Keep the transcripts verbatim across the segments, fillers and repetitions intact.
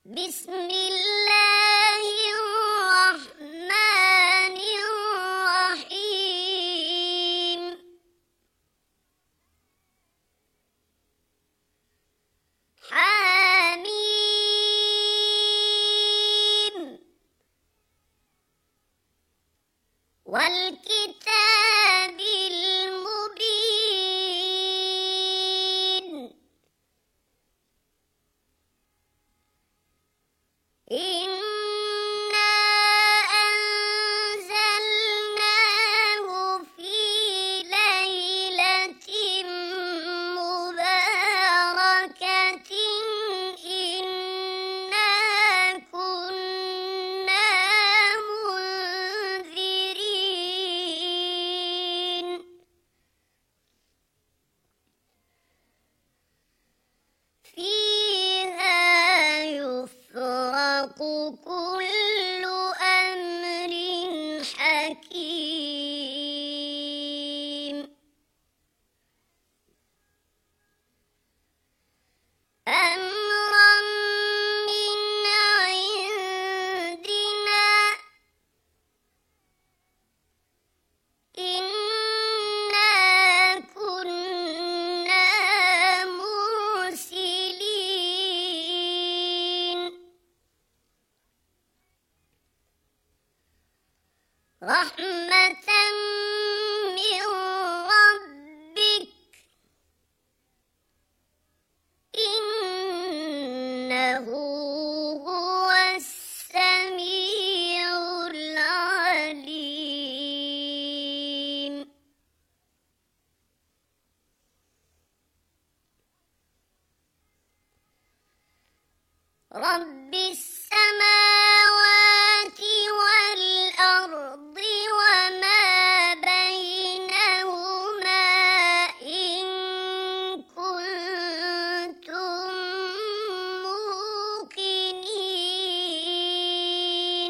بسم الله الرحمن الرحيم. حميم. والكتاب المبين. إنا أنزلناه في ليلة مباركة إنا كنا منذرين. فيها يفرق كل أمر حكيم. أمرا من عندنا إنا كنا مرسلين. رحمة من ربك إنه هو السميع العليم. رب السماوات والأرض وما بينهما إن كنتم موقنين.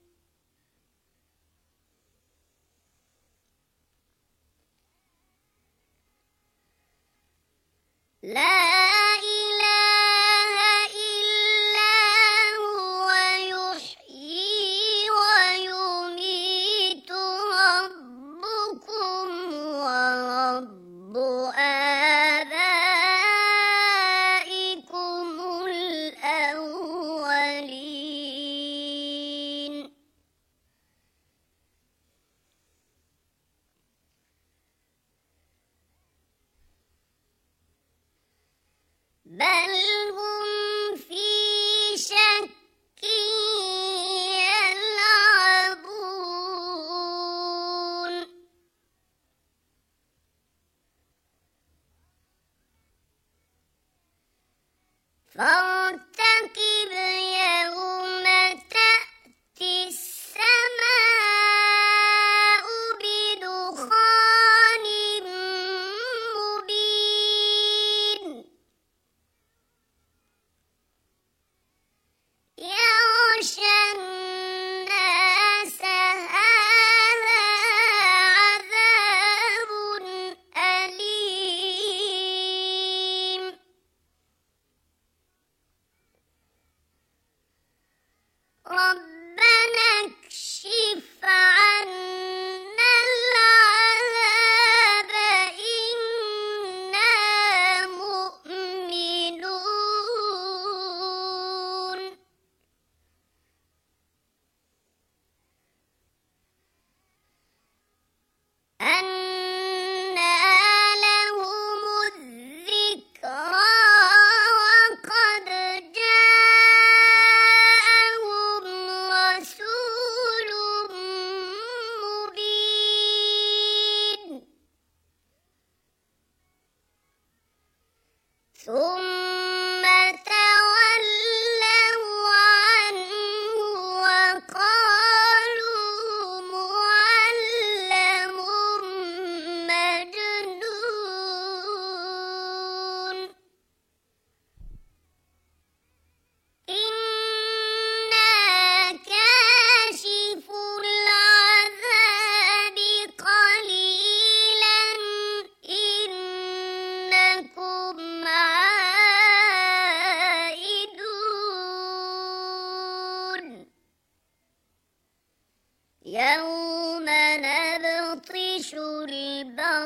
لا إله إلا هو يحيي ويميت ربكم ورب آبائكم الأولين. بل هم في شك يلعبون. فارتقب يوم تأتي السماء بدخان مبين. يغشى الناس هذا عذاب أليم.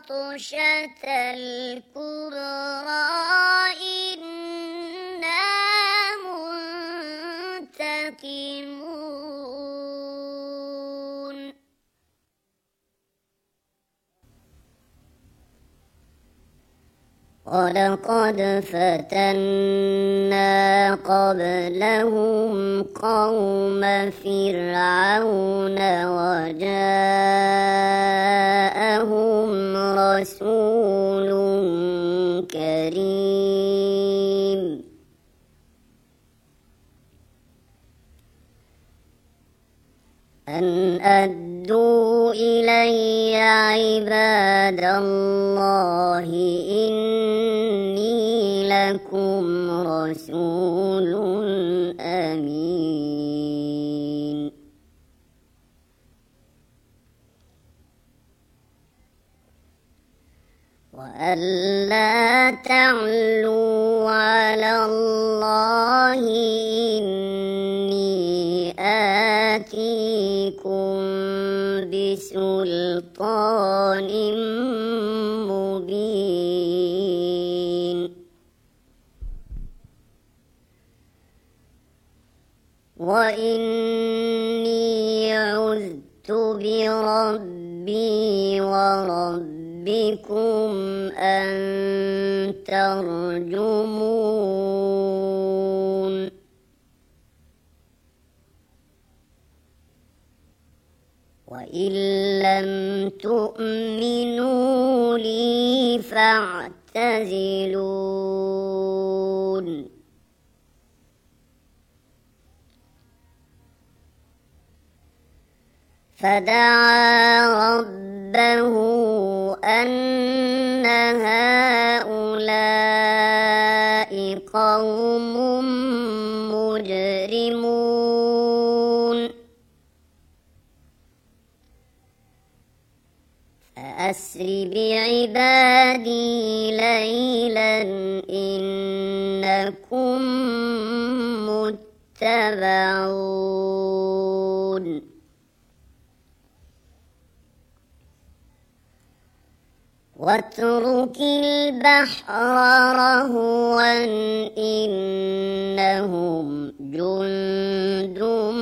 البطشة الكبرى إنا منتقمون ولقد فتنا قبلهم قوم فرعون وجاءهم رسول كريم أن أدوا إلي عباد الله إني لكم رسول أمين وألا تعلوا على الله إني آتيكم بسلطان مبين وإني عذت بربي وربكم أن ترجمون وإن لم تؤمنوا لي فاعتزلون فدعا ربه أن هؤلاء قوم مجرمون فأسر بعبادي ليلا إنكم متبعون واترك البحر رهوا إنهم جند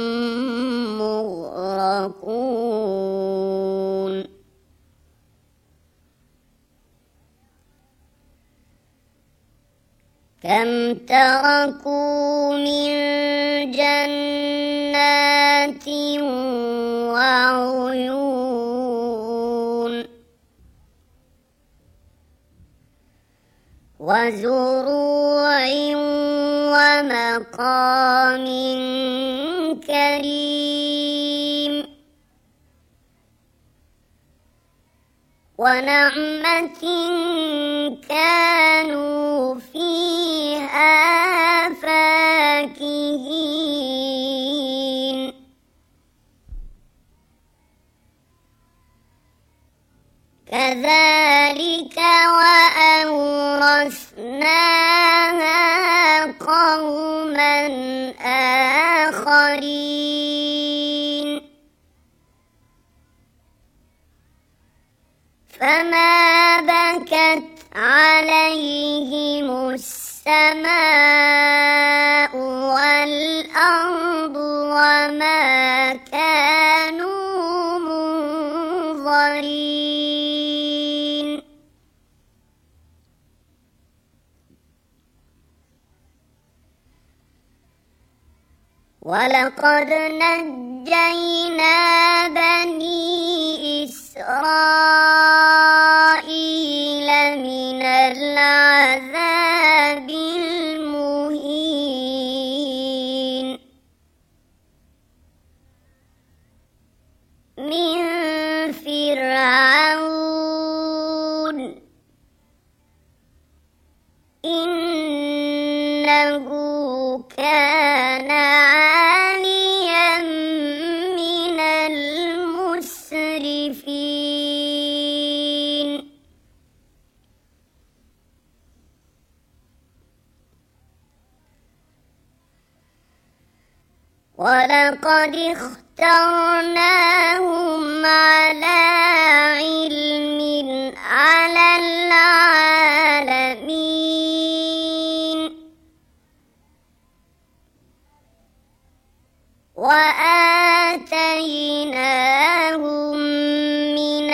مغرقون كم تركوا من جنات وعيون وزروع ومقام كريم ونعمة كانوا فيها فاكهين كذلك وأورثناها قوما آخرين فما بكت عليهم السماء والأرض وما كانوا منظرين ولقد نجينا بني إسرائيل من العذاب المهين من فرعون إنه كان عاليا من المسرفين ولقد اخترناهم على علم على العالمين وآتيناهم من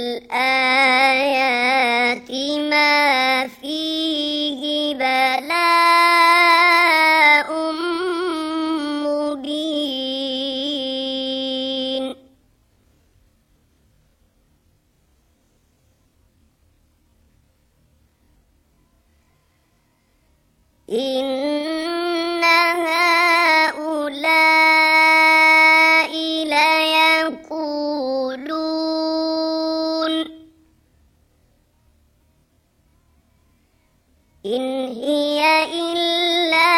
الآيات ما فيه بلاء مبين إن هؤلاء ليقولون إن هي إلا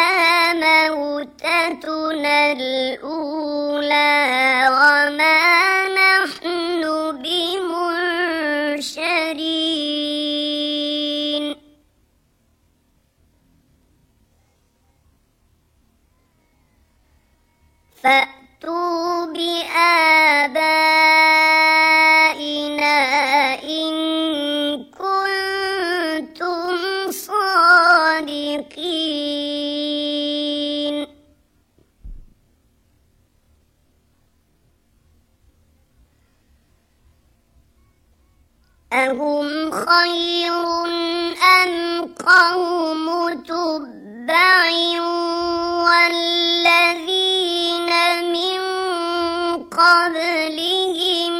موتتنا الأولى وما نحن بمنشرين فأتوا بآبائنا إن كنتم صادقين أهم خير أم قوم تبع والذين من قبلهم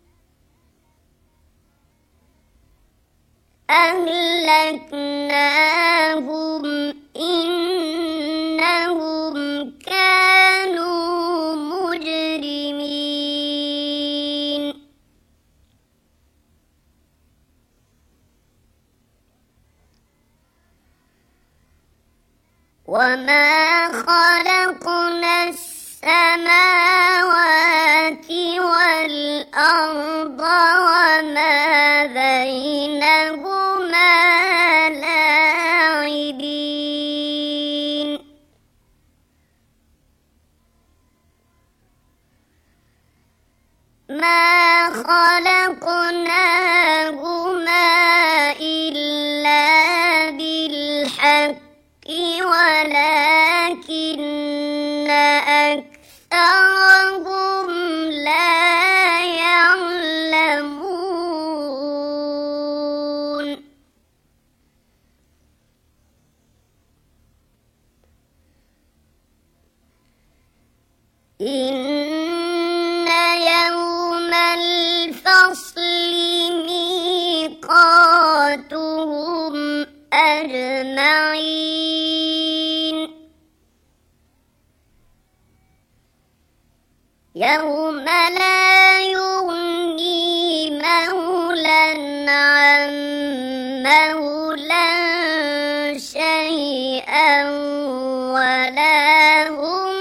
أهلكناهم إنهم كانوا مجرمين وما خلقنا السماوات والأرض وما بينهما لاعبين ما خلقناهما إلا بالحق ولكن أكثرهم لا يعلمون إن يوم الفصل ميقاتهم أجمعين يوم لا يغني مولى عن مولى شيئا ولا هم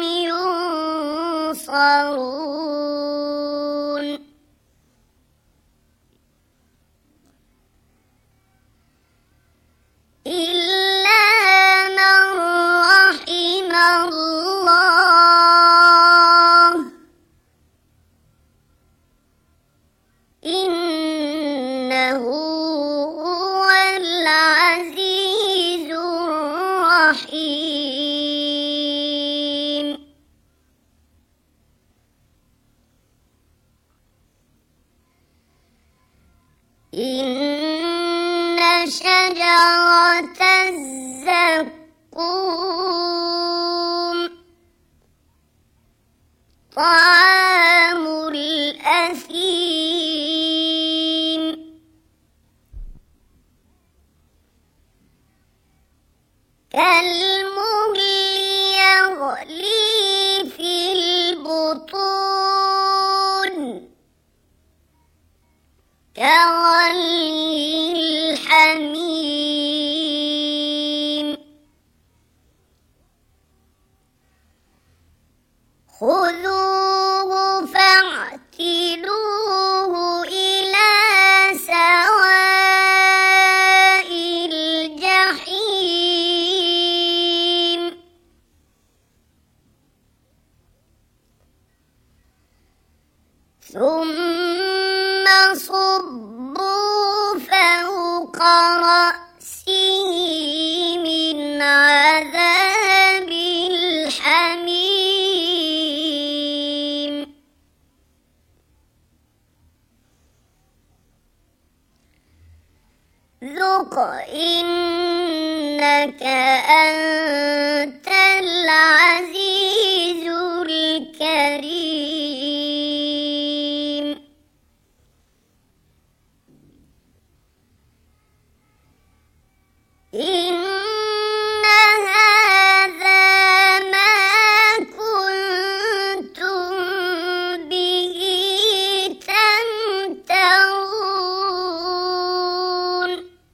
ينصرون إلا من رحم الله إنه هو العزيز الرحيم إن شجرة الزقوم طعام الأثيم كالمهل يغلي في البطون كغلي الحميم خذوه فاعتلوه إلى سواء الجحيم ثم صبوا فوق رأسه من عذاب الحميم ذق إنك أنت العزيز الكريم إن هذا ما كنتم به تمترون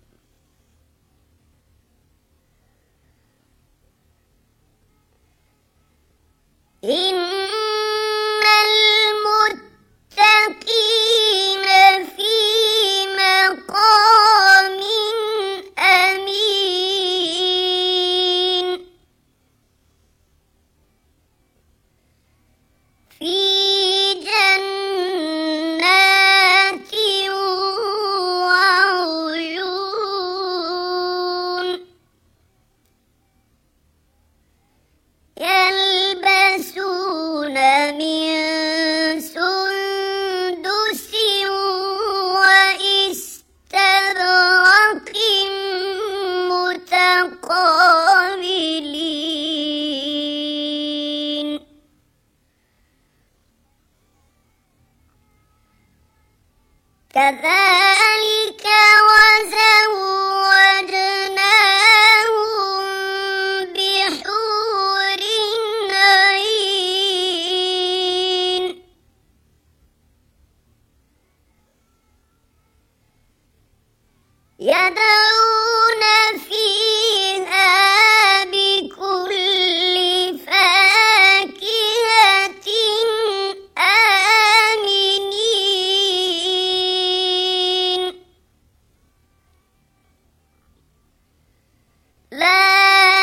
إن المتقين في مقام أمين في جنات وعيون يلبسون من سندس وإستبرق متقابلين كذلك وزوجناهم بحور عين يدعون فيها بكل فاكهة آمنين لا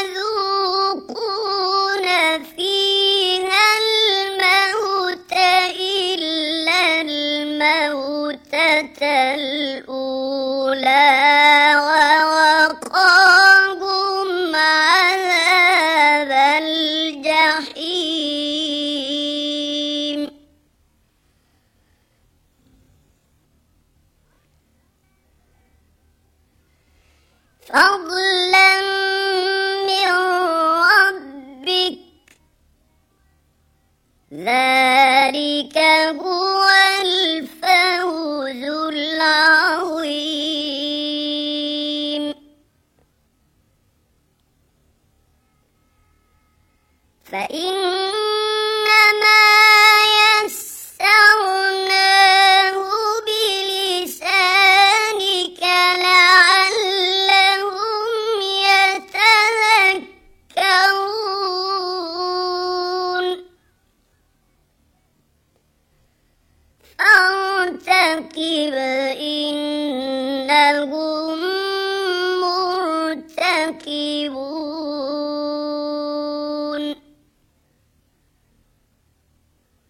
يذوقون فيها الموت إلا الموتة الأولى ووقاهم عذاب الجحيم فضلا من ربك ذلك هو الفوز العظيم فإنما يسرناه بلسانك لعلهم يتذكرون فارتقب